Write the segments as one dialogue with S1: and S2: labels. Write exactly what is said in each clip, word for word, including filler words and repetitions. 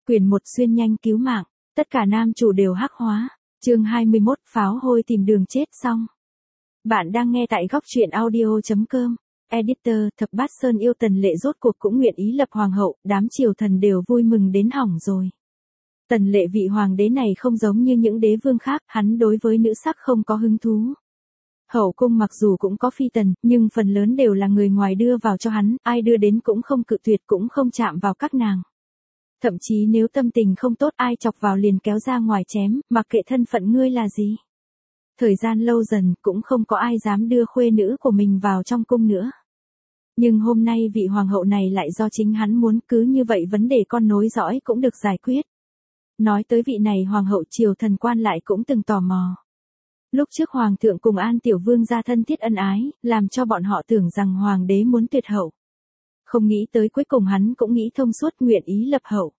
S1: Quyền một xuyên nhanh cứu mạng, tất cả nam chủ đều hắc hóa. Chương hai mươi mốt, pháo hôi tìm đường chết xong. Bạn đang nghe tại góc truyện audio chấm com. Editor, Thập Bát Sơn yêu Tần Lệ rốt cuộc cũng nguyện ý lập hoàng hậu, đám triều thần đều vui mừng đến hỏng rồi. Tần Lệ vị hoàng đế này không giống như những đế vương khác, hắn đối với nữ sắc không có hứng thú. Hậu cung mặc dù cũng có phi tần, nhưng phần lớn đều là người ngoài đưa vào cho hắn, ai đưa đến cũng không cự tuyệt cũng không chạm vào các nàng. Thậm chí nếu tâm tình không tốt ai chọc vào liền kéo ra ngoài chém, mặc kệ thân phận ngươi là gì. Thời gian lâu dần cũng không có ai dám đưa khuê nữ của mình vào trong cung nữa. Nhưng hôm nay vị hoàng hậu này lại do chính hắn muốn, cứ như vậy vấn đề con nối dõi cũng được giải quyết. Nói tới vị này hoàng hậu, triều thần quan lại cũng từng tò mò. Lúc trước hoàng thượng cùng An Tiểu Vương gia thân thiết ân ái, làm cho bọn họ tưởng rằng hoàng đế muốn tuyệt hậu. Không nghĩ tới cuối cùng hắn cũng nghĩ thông suốt, nguyện ý lập hậu.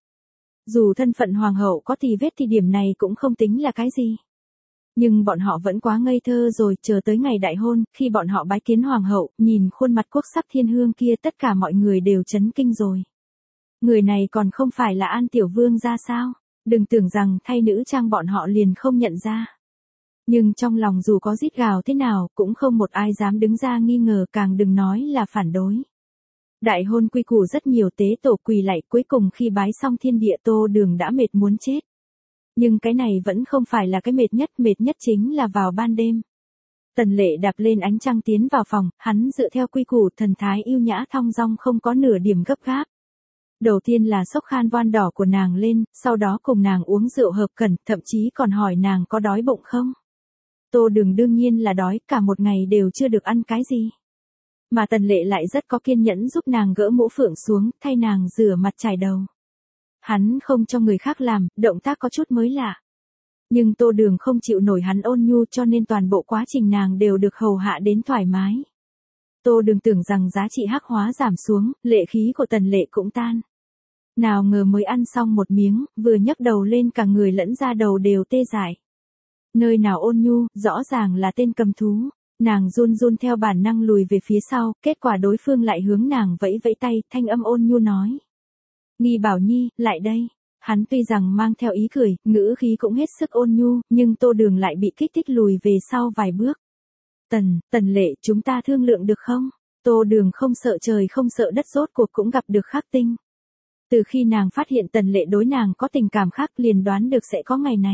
S1: Dù thân phận hoàng hậu có tì vết thì điểm này cũng không tính là cái gì. Nhưng bọn họ vẫn quá ngây thơ rồi, chờ tới ngày đại hôn, khi bọn họ bái kiến hoàng hậu, nhìn khuôn mặt quốc sắc thiên hương kia tất cả mọi người đều chấn kinh rồi. Người này còn không phải là An Tiểu Vương gia sao? Đừng tưởng rằng thay nữ trang bọn họ liền không nhận ra. Nhưng trong lòng dù có rít gào thế nào, cũng không một ai dám đứng ra nghi ngờ, càng đừng nói là phản đối. Đại hôn quy củ rất nhiều, tế tổ quỳ lạy, cuối cùng khi bái xong thiên địa Tô Đường đã mệt muốn chết. Nhưng cái này vẫn không phải là cái mệt nhất, mệt nhất chính là vào ban đêm. Tần Lệ đạp lên ánh trăng tiến vào phòng, hắn dựa theo quy củ thần thái yêu nhã thong dong không có nửa điểm gấp gáp. Đầu tiên là xốc khan voan đỏ của nàng lên, sau đó cùng nàng uống rượu hợp cẩn, thậm chí còn hỏi nàng có đói bụng không. Tô Đường đương nhiên là đói, cả một ngày đều chưa được ăn cái gì. Mà Tần Lệ lại rất có kiên nhẫn giúp nàng gỡ mũ phượng xuống, thay nàng rửa mặt chải đầu. Hắn không cho người khác làm, động tác có chút mới lạ. Nhưng Tô Đường không chịu nổi hắn ôn nhu, cho nên toàn bộ quá trình nàng đều được hầu hạ đến thoải mái. Tô Đường tưởng rằng giá trị hắc hóa giảm xuống, lệ khí của Tần Lệ cũng tan. Nào ngờ mới ăn xong một miếng, vừa nhấc đầu lên cả người lẫn da đầu đều tê dại. Nơi nào ôn nhu, rõ ràng là tên cầm thú. Nàng run run theo bản năng lùi về phía sau, kết quả đối phương lại hướng nàng vẫy vẫy tay, thanh âm ôn nhu nói. Nghi Bảo Nhi, lại đây. Hắn tuy rằng mang theo ý cười, ngữ khí cũng hết sức ôn nhu, nhưng Tô Đường lại bị kích thích lùi về sau vài bước. Tần, Tần Lệ, chúng ta thương lượng được không? Tô Đường không sợ trời không sợ đất, rốt cuộc cũng gặp được Khắc Tinh. Từ khi nàng phát hiện Tần Lệ đối nàng có tình cảm khác, liền đoán được sẽ có ngày này.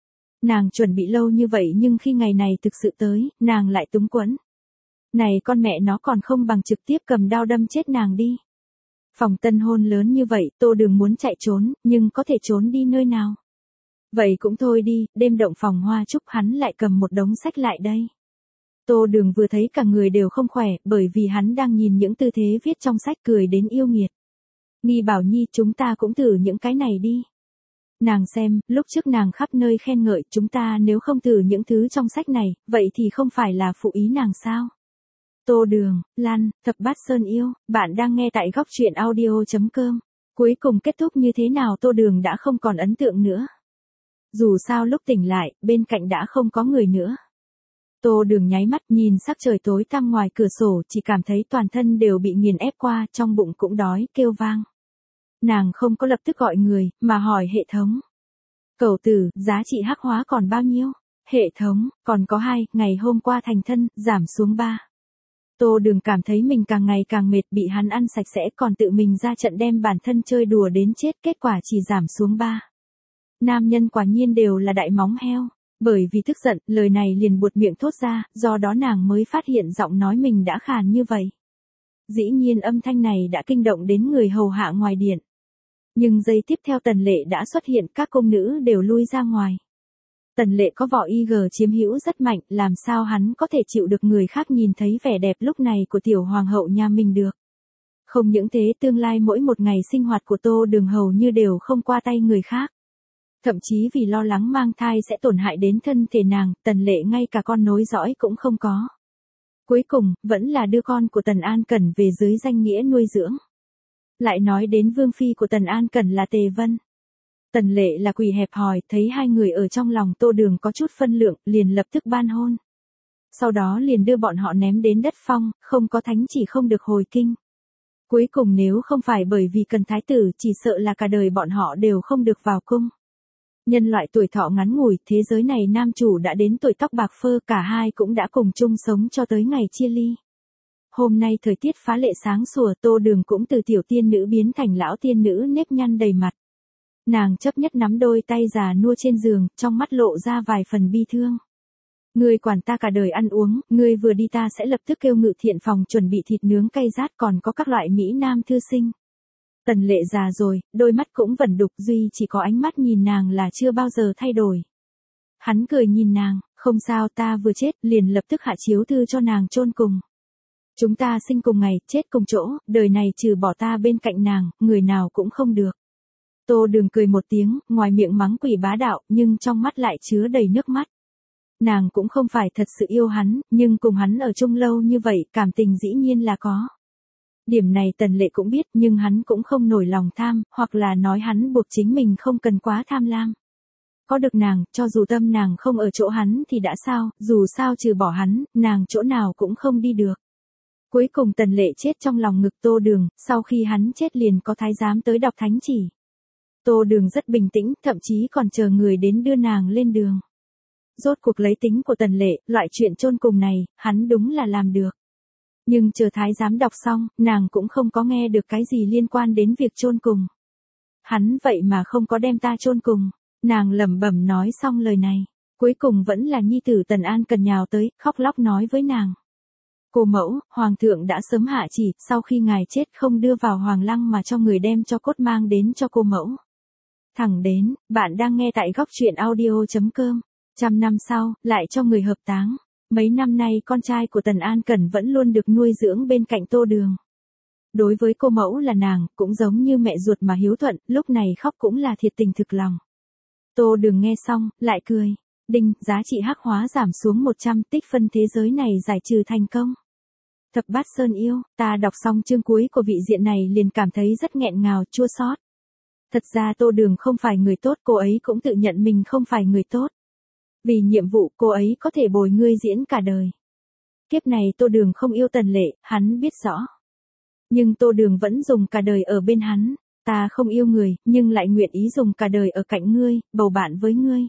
S1: Nàng chuẩn bị lâu như vậy nhưng khi ngày này thực sự tới, nàng lại túng quẫn. Này con mẹ nó còn không bằng trực tiếp cầm đao đâm chết nàng đi. Phòng tân hôn lớn như vậy, Tô Đường muốn chạy trốn, nhưng có thể trốn đi nơi nào? Vậy cũng thôi đi, đêm động phòng hoa chúc hắn lại cầm một đống sách lại đây. Tô Đường vừa thấy cả người đều không khỏe, bởi vì hắn đang nhìn những tư thế viết trong sách cười đến yêu nghiệt. Nghi Bảo Nhi, chúng ta cũng thử những cái này đi. Nàng xem, lúc trước nàng khắp nơi khen ngợi, chúng ta nếu không thử những thứ trong sách này, vậy thì không phải là phụ ý nàng sao? Tô Đường, Lan, Thập Bát Sơn yêu, bạn đang nghe tại góc truyện audio chấm com. Cuối cùng kết thúc như thế nào Tô Đường đã không còn ấn tượng nữa. Dù sao lúc tỉnh lại, bên cạnh đã không có người nữa. Tô Đường nháy mắt nhìn sắc trời tối tăm ngoài cửa sổ, chỉ cảm thấy toàn thân đều bị nghiền ép qua, trong bụng cũng đói, kêu vang. Nàng không có lập tức gọi người, mà hỏi hệ thống. Cẩu tử, giá trị hắc hóa còn bao nhiêu? Hệ thống, còn có hai, ngày hôm qua thành thân, giảm xuống ba. Tô Đường cảm thấy mình càng ngày càng mệt, bị hắn ăn sạch sẽ, còn tự mình ra trận đem bản thân chơi đùa đến chết, kết quả chỉ giảm xuống ba. Nam nhân quả nhiên đều là đại móng heo. Bởi vì tức giận, lời này liền buột miệng thốt ra, do đó nàng mới phát hiện giọng nói mình đã khàn như vậy. Dĩ nhiên âm thanh này đã kinh động đến người hầu hạ ngoài điện. Nhưng giây tiếp theo Tần Lệ đã xuất hiện, các cung nữ đều lui ra ngoài. Tần Lệ có vỏ y gờ chiếm hữu rất mạnh, làm sao hắn có thể chịu được người khác nhìn thấy vẻ đẹp lúc này của tiểu hoàng hậu nhà mình được. Không những thế, tương lai mỗi một ngày sinh hoạt của Tô Đường hầu như đều không qua tay người khác. Thậm chí vì lo lắng mang thai sẽ tổn hại đến thân thể nàng, Tần Lệ ngay cả con nối dõi cũng không có. Cuối cùng, vẫn là đưa con của Tần An Cẩn về dưới danh nghĩa nuôi dưỡng. Lại nói đến vương phi của Tần An Cẩn là Tề Vân. Tần Lệ là quỷ hẹp hòi, thấy hai người ở trong lòng Tô Đường có chút phân lượng, liền lập tức ban hôn. Sau đó liền đưa bọn họ ném đến đất phong, không có thánh chỉ không được hồi kinh. Cuối cùng nếu không phải bởi vì cần thái tử, chỉ sợ là cả đời bọn họ đều không được vào cung. Nhân loại tuổi thọ ngắn ngủi, thế giới này nam chủ đã đến tuổi tóc bạc phơ, cả hai cũng đã cùng chung sống cho tới ngày chia ly. Hôm nay thời tiết phá lệ sáng sủa, Tô Đường cũng từ tiểu tiên nữ biến thành lão tiên nữ nếp nhăn đầy mặt. Nàng chấp nhất nắm đôi tay già nua trên giường, trong mắt lộ ra vài phần bi thương. Ngươi quản ta cả đời ăn uống, ngươi vừa đi ta sẽ lập tức kêu ngự thiện phòng chuẩn bị thịt nướng cay rát, còn có các loại mỹ nam thư sinh. Tần Lệ già rồi, đôi mắt cũng vẩn đục, duy chỉ có ánh mắt nhìn nàng là chưa bao giờ thay đổi. Hắn cười nhìn nàng, không sao, ta vừa chết, liền lập tức hạ chiếu thư cho nàng chôn cùng. Chúng ta sinh cùng ngày, chết cùng chỗ, đời này trừ bỏ ta bên cạnh nàng, người nào cũng không được. Tô Đường cười một tiếng, ngoài miệng mắng quỷ bá đạo, nhưng trong mắt lại chứa đầy nước mắt. Nàng cũng không phải thật sự yêu hắn, nhưng cùng hắn ở chung lâu như vậy, cảm tình dĩ nhiên là có. Điểm này Tần Lệ cũng biết, nhưng hắn cũng không nổi lòng tham, hoặc là nói hắn buộc chính mình không cần quá tham lam. Có được nàng, cho dù tâm nàng không ở chỗ hắn thì đã sao, dù sao trừ bỏ hắn, nàng chỗ nào cũng không đi được. Cuối cùng Tần Lệ chết trong lòng ngực Tô Đường, sau khi hắn chết liền có thái giám tới đọc thánh chỉ. Tô Đường rất bình tĩnh, thậm chí còn chờ người đến đưa nàng lên đường. Rốt cuộc lấy tính của Tần Lệ, loại chuyện chôn cùng này, hắn đúng là làm được. Nhưng chờ thái giám đọc xong, nàng cũng không có nghe được cái gì liên quan đến việc chôn cùng. Hắn vậy mà không có đem ta chôn cùng. Nàng lẩm bẩm nói xong lời này. Cuối cùng vẫn là nhi tử Tần An Cần nhào tới, khóc lóc nói với nàng. Cô mẫu, hoàng thượng đã sớm hạ chỉ, sau khi ngài chết không đưa vào hoàng lăng mà cho người đem cho cốt mang đến cho cô mẫu. Thẳng đến, bạn đang nghe tại góc truyện audio chấm com. Trăm năm sau, lại cho người hợp táng. Mấy năm nay con trai của Tần An Cẩn vẫn luôn được nuôi dưỡng bên cạnh Tô Đường. Đối với cô mẫu là nàng, cũng giống như mẹ ruột mà hiếu thuận, lúc này khóc cũng là thiệt tình thực lòng. Tô Đường nghe xong, lại cười. Đinh, giá trị hắc hóa giảm xuống một trăm, tích phân thế giới này giải trừ thành công. Thập bát sơn yêu, ta đọc xong chương cuối của vị diện này liền cảm thấy rất nghẹn ngào, chua xót. Thật ra Tô Đường không phải người tốt, cô ấy cũng tự nhận mình không phải người tốt. Vì nhiệm vụ cô ấy có thể bồi ngươi diễn cả đời. Kiếp này Tô Đường không yêu Tần Lệ, hắn biết rõ. Nhưng Tô Đường vẫn dùng cả đời ở bên hắn. Ta không yêu người, nhưng lại nguyện ý dùng cả đời ở cạnh ngươi, bầu bạn với ngươi.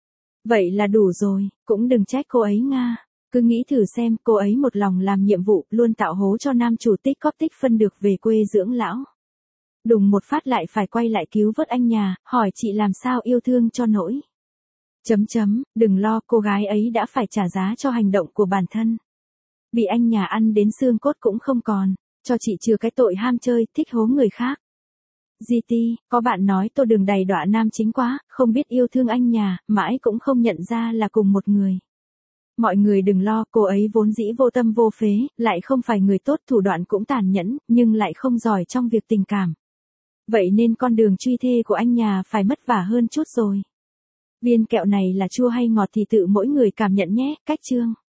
S1: Vậy là đủ rồi, cũng đừng trách cô ấy Nga. Cứ nghĩ thử xem, cô ấy một lòng làm nhiệm vụ, luôn tạo hố cho nam chủ tích cóp tích phân được về quê dưỡng lão. Đùng một phát lại phải quay lại cứu vớt anh nhà, hỏi chị làm sao yêu thương cho nỗi. Chấm chấm, đừng lo, cô gái ấy đã phải trả giá cho hành động của bản thân. Bị anh nhà ăn đến xương cốt cũng không còn, cho chị chừa cái tội ham chơi, thích hố người khác. giê tê, có bạn nói Tô Đường đầy đọa nam chính quá, không biết yêu thương anh nhà, mãi cũng không nhận ra là cùng một người. Mọi người đừng lo, cô ấy vốn dĩ vô tâm vô phế, lại không phải người tốt, thủ đoạn cũng tàn nhẫn, nhưng lại không giỏi trong việc tình cảm. Vậy nên con đường truy thê của anh nhà phải mất vả hơn chút rồi. Viên kẹo này là chua hay ngọt thì tự mỗi người cảm nhận nhé, cách chương.